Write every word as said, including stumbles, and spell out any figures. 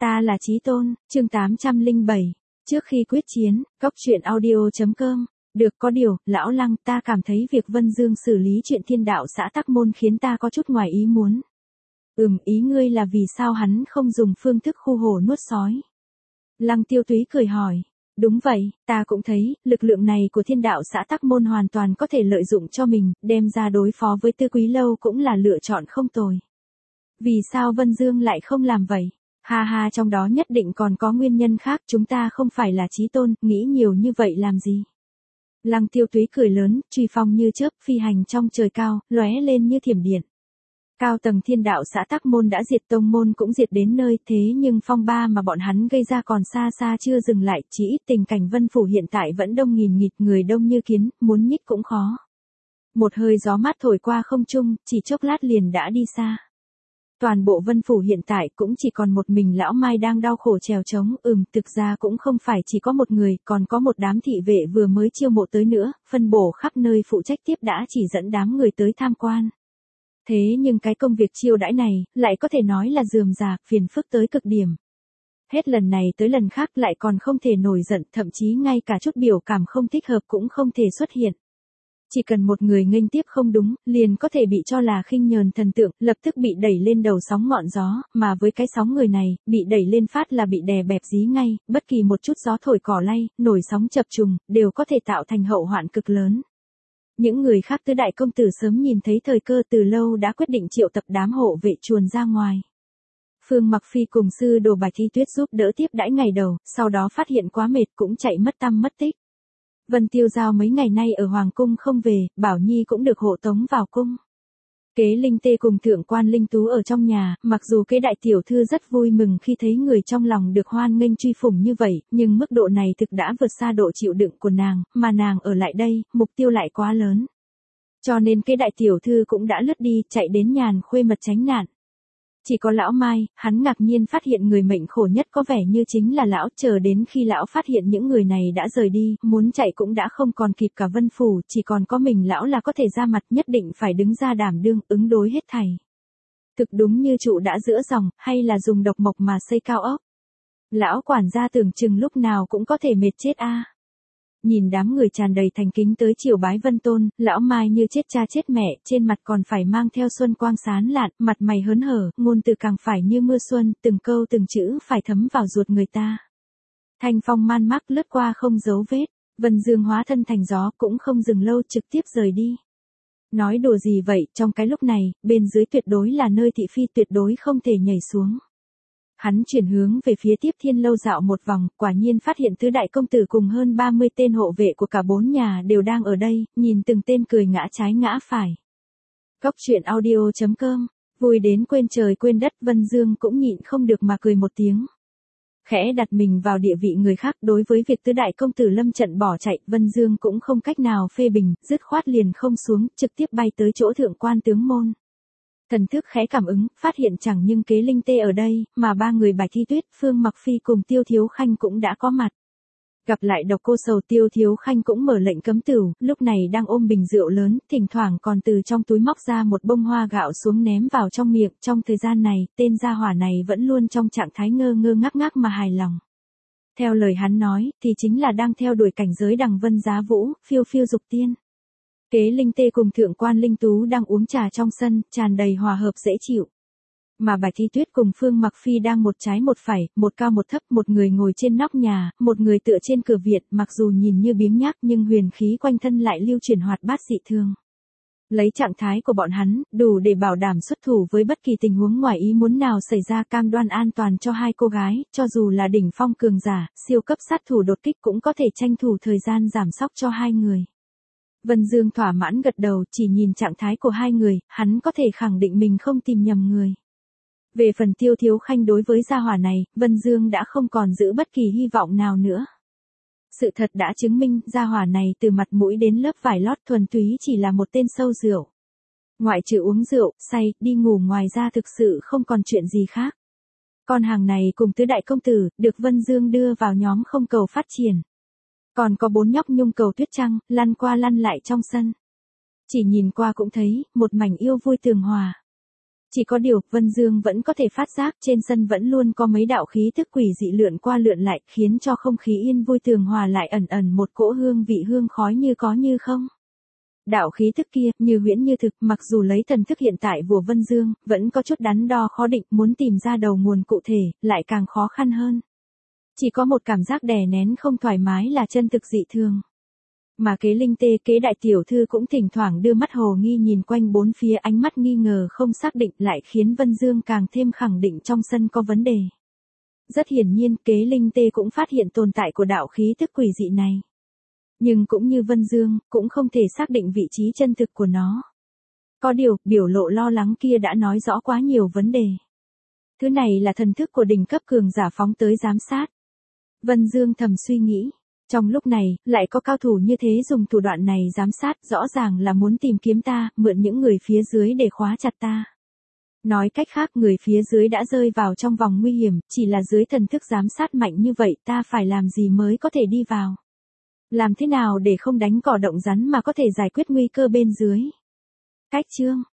Ta là Chí Tôn, chương tám trăm lẻ bảy. Trước khi quyết chiến, góc truyện audio.com. Được, có điều, lão Lăng, ta cảm thấy việc Vân Dương xử lý chuyện thiên đạo xã Tắc Môn khiến ta có chút ngoài ý muốn. Ừm, ý ngươi là vì sao hắn không dùng phương thức khu hổ nuốt sói? Lăng Tiêu Túy cười hỏi. Đúng vậy, ta cũng thấy, lực lượng này của thiên đạo xã Tắc Môn hoàn toàn có thể lợi dụng cho mình, đem ra đối phó với Tư Quý Lâu cũng là lựa chọn không tồi. Vì sao Vân Dương lại không làm vậy? Ha ha, trong đó nhất định còn có nguyên nhân khác, chúng ta không phải là Chí Tôn, nghĩ nhiều như vậy làm gì? Lăng Tiêu Túy cười lớn, truy phong như chớp, phi hành trong trời cao, lóe lên như thiểm điện. Cao tầng thiên đạo xã Tắc Môn đã diệt, tông môn cũng diệt đến nơi, thế nhưng phong ba mà bọn hắn gây ra còn xa xa chưa dừng lại, chỉ ít tình cảnh Vân Phủ hiện tại vẫn đông nghìn nghịt, người đông như kiến, muốn nhích cũng khó. Một hơi gió mát thổi qua không trung, chỉ chốc lát liền đã đi xa. Toàn bộ Vân Phủ hiện tại cũng chỉ còn một mình lão Mai đang đau khổ trèo trống, ừm, thực ra cũng không phải chỉ có một người, còn có một đám thị vệ vừa mới chiêu mộ tới nữa, phân bổ khắp nơi phụ trách tiếp đã chỉ dẫn đám người tới tham quan. Thế nhưng cái công việc chiêu đãi này, lại có thể nói là rườm rà, phiền phức tới cực điểm. Hết lần này tới lần khác lại còn không thể nổi giận, thậm chí ngay cả chút biểu cảm không thích hợp cũng không thể xuất hiện. Chỉ cần một người nghênh tiếp không đúng, liền có thể bị cho là khinh nhờn thần tượng, lập tức bị đẩy lên đầu sóng ngọn gió, mà với cái sóng người này, bị đẩy lên phát là bị đè bẹp dí ngay, bất kỳ một chút gió thổi cỏ lay, nổi sóng chập trùng, đều có thể tạo thành hậu hoạn cực lớn. Những người khác tứ đại công tử sớm nhìn thấy thời cơ từ lâu đã quyết định triệu tập đám hộ vệ chuồn ra ngoài. Phương Mặc Phi cùng sư đồ Bạch Thi Tuyết giúp đỡ tiếp đãi ngày đầu, sau đó phát hiện quá mệt cũng chạy mất tăm mất tích. Vân Tiêu Giao mấy ngày nay ở Hoàng Cung không về, Bảo Nhi cũng được hộ tống vào cung. Kế Linh Tê cùng Thượng Quan Linh Tú ở trong nhà, mặc dù kế đại tiểu thư rất vui mừng khi thấy người trong lòng được hoan nghênh truy phủng như vậy, nhưng mức độ này thực đã vượt xa độ chịu đựng của nàng, mà nàng ở lại đây, mục tiêu lại quá lớn. Cho nên kế đại tiểu thư cũng đã lướt đi, chạy đến nhàn khuê mật tránh nạn. Chỉ có lão Mai, hắn ngạc nhiên phát hiện người mệnh khổ nhất có vẻ như chính là lão, chờ đến khi lão phát hiện những người này đã rời đi, muốn chạy cũng đã không còn kịp cả Vân Phủ, chỉ còn có mình lão là có thể ra mặt, nhất định phải đứng ra đảm đương, ứng đối hết thảy. Thực đúng như trụ đã giữa dòng, hay là dùng độc mộc mà xây cao ốc. Lão quản gia tưởng chừng lúc nào cũng có thể mệt chết a. Nhìn đám người tràn đầy thành kính tới triều bái Vân Tôn, lão Mai như chết cha chết mẹ, trên mặt còn phải mang theo xuân quang sán lạn, mặt mày hớn hở, ngôn từ càng phải như mưa xuân, từng câu từng chữ phải thấm vào ruột người ta. Thanh phong man mác lướt qua không dấu vết, Vân Dương hóa thân thành gió cũng không dừng lâu, trực tiếp rời đi. Nói đùa gì vậy, trong cái lúc này, bên dưới tuyệt đối là nơi thị phi, tuyệt đối không thể nhảy xuống. Hắn chuyển hướng về phía Tiếp Thiên Lâu dạo một vòng, quả nhiên phát hiện tứ đại công tử cùng hơn ba mươi tên hộ vệ của cả bốn nhà đều đang ở đây, nhìn từng tên cười ngã trái ngã phải. Góc truyện audio.com, vui đến quên trời quên đất, Vân Dương cũng nhịn không được mà cười một tiếng. Khẽ đặt mình vào địa vị người khác, đối với việc tứ đại công tử lâm trận bỏ chạy, Vân Dương cũng không cách nào phê bình, dứt khoát liền không xuống, trực tiếp bay tới chỗ Thượng Quan tướng môn. Thần thức khẽ cảm ứng, phát hiện chẳng nhưng Kế Linh Tê ở đây, mà ba người Bạch Thi Tuyết, Phương Mặc Phi cùng Tiêu Thiếu Khanh cũng đã có mặt. Gặp lại Độc Cô Sầu, Tiêu Thiếu Khanh cũng mở lệnh cấm tửu, lúc này đang ôm bình rượu lớn, thỉnh thoảng còn từ trong túi móc ra một bông hoa gạo xuống ném vào trong miệng. Trong thời gian này, tên gia hỏa này vẫn luôn trong trạng thái ngơ ngơ ngác ngác mà hài lòng. Theo lời hắn nói, thì chính là đang theo đuổi cảnh giới đằng vân giá vũ, phiêu phiêu dục tiên. Kế Linh Tê cùng Thượng Quan Linh Tú đang uống trà trong sân, tràn đầy hòa hợp dễ chịu. Mà Bạch Thi Tuyết cùng Phương Mặc Phi đang một trái một phải, một cao một thấp, một người ngồi trên nóc nhà, một người tựa trên cửa viện, mặc dù nhìn như biếng nhác nhưng huyền khí quanh thân lại lưu chuyển hoạt bát dị thường. Lấy trạng thái của bọn hắn, đủ để bảo đảm xuất thủ với bất kỳ tình huống ngoài ý muốn nào xảy ra, cam đoan an toàn cho hai cô gái, cho dù là đỉnh phong cường giả, siêu cấp sát thủ đột kích cũng có thể tranh thủ thời gian giảm sóc cho hai người. Vân Dương thỏa mãn gật đầu, chỉ nhìn trạng thái của hai người, hắn có thể khẳng định mình không tìm nhầm người. Về phần Tiêu Thiếu Khanh, đối với gia hỏa này, Vân Dương đã không còn giữ bất kỳ hy vọng nào nữa. Sự thật đã chứng minh, gia hỏa này từ mặt mũi đến lớp vải lót thuần túy chỉ là một tên sâu rượu. Ngoại trừ uống rượu, say, đi ngủ, ngoài ra thực sự không còn chuyện gì khác. Con hàng này cùng tứ đại công tử, được Vân Dương đưa vào nhóm không cầu phát triển. Còn có bốn nhóc nhung cầu tuyết trăng, lăn qua lăn lại trong sân. Chỉ nhìn qua cũng thấy, một mảnh yêu vui tường hòa. Chỉ có điều, Vân Dương vẫn có thể phát giác trên sân vẫn luôn có mấy đạo khí tức quỷ dị lượn qua lượn lại, khiến cho không khí yên vui tường hòa lại ẩn ẩn một cỗ hương vị hương khói như có như không. Đạo khí tức kia, như huyễn như thực, mặc dù lấy thần thức hiện tại của Vân Dương, vẫn có chút đắn đo khó định, muốn tìm ra đầu nguồn cụ thể, lại càng khó khăn hơn. Chỉ có một cảm giác đè nén không thoải mái là chân thực dị thường. Mà kế Linh Tê, kế đại tiểu thư cũng thỉnh thoảng đưa mắt hồ nghi nhìn quanh bốn phía, ánh mắt nghi ngờ không xác định, lại khiến Vân Dương càng thêm khẳng định trong sân có vấn đề. Rất hiển nhiên, kế Linh Tê cũng phát hiện tồn tại của đạo khí tức quỷ dị này. Nhưng cũng như Vân Dương, cũng không thể xác định vị trí chân thực của nó. Có điều, biểu lộ lo lắng kia đã nói rõ quá nhiều vấn đề. Thứ này là thần thức của đỉnh cấp cường giả phóng tới giám sát. Vân Dương thầm suy nghĩ. Trong lúc này, lại có cao thủ như thế dùng thủ đoạn này giám sát, rõ ràng là muốn tìm kiếm ta, mượn những người phía dưới để khóa chặt ta. Nói cách khác, người phía dưới đã rơi vào trong vòng nguy hiểm, chỉ là dưới thần thức giám sát mạnh như vậy, ta phải làm gì mới có thể đi vào? Làm thế nào để không đánh cỏ động rắn mà có thể giải quyết nguy cơ bên dưới? Cách chương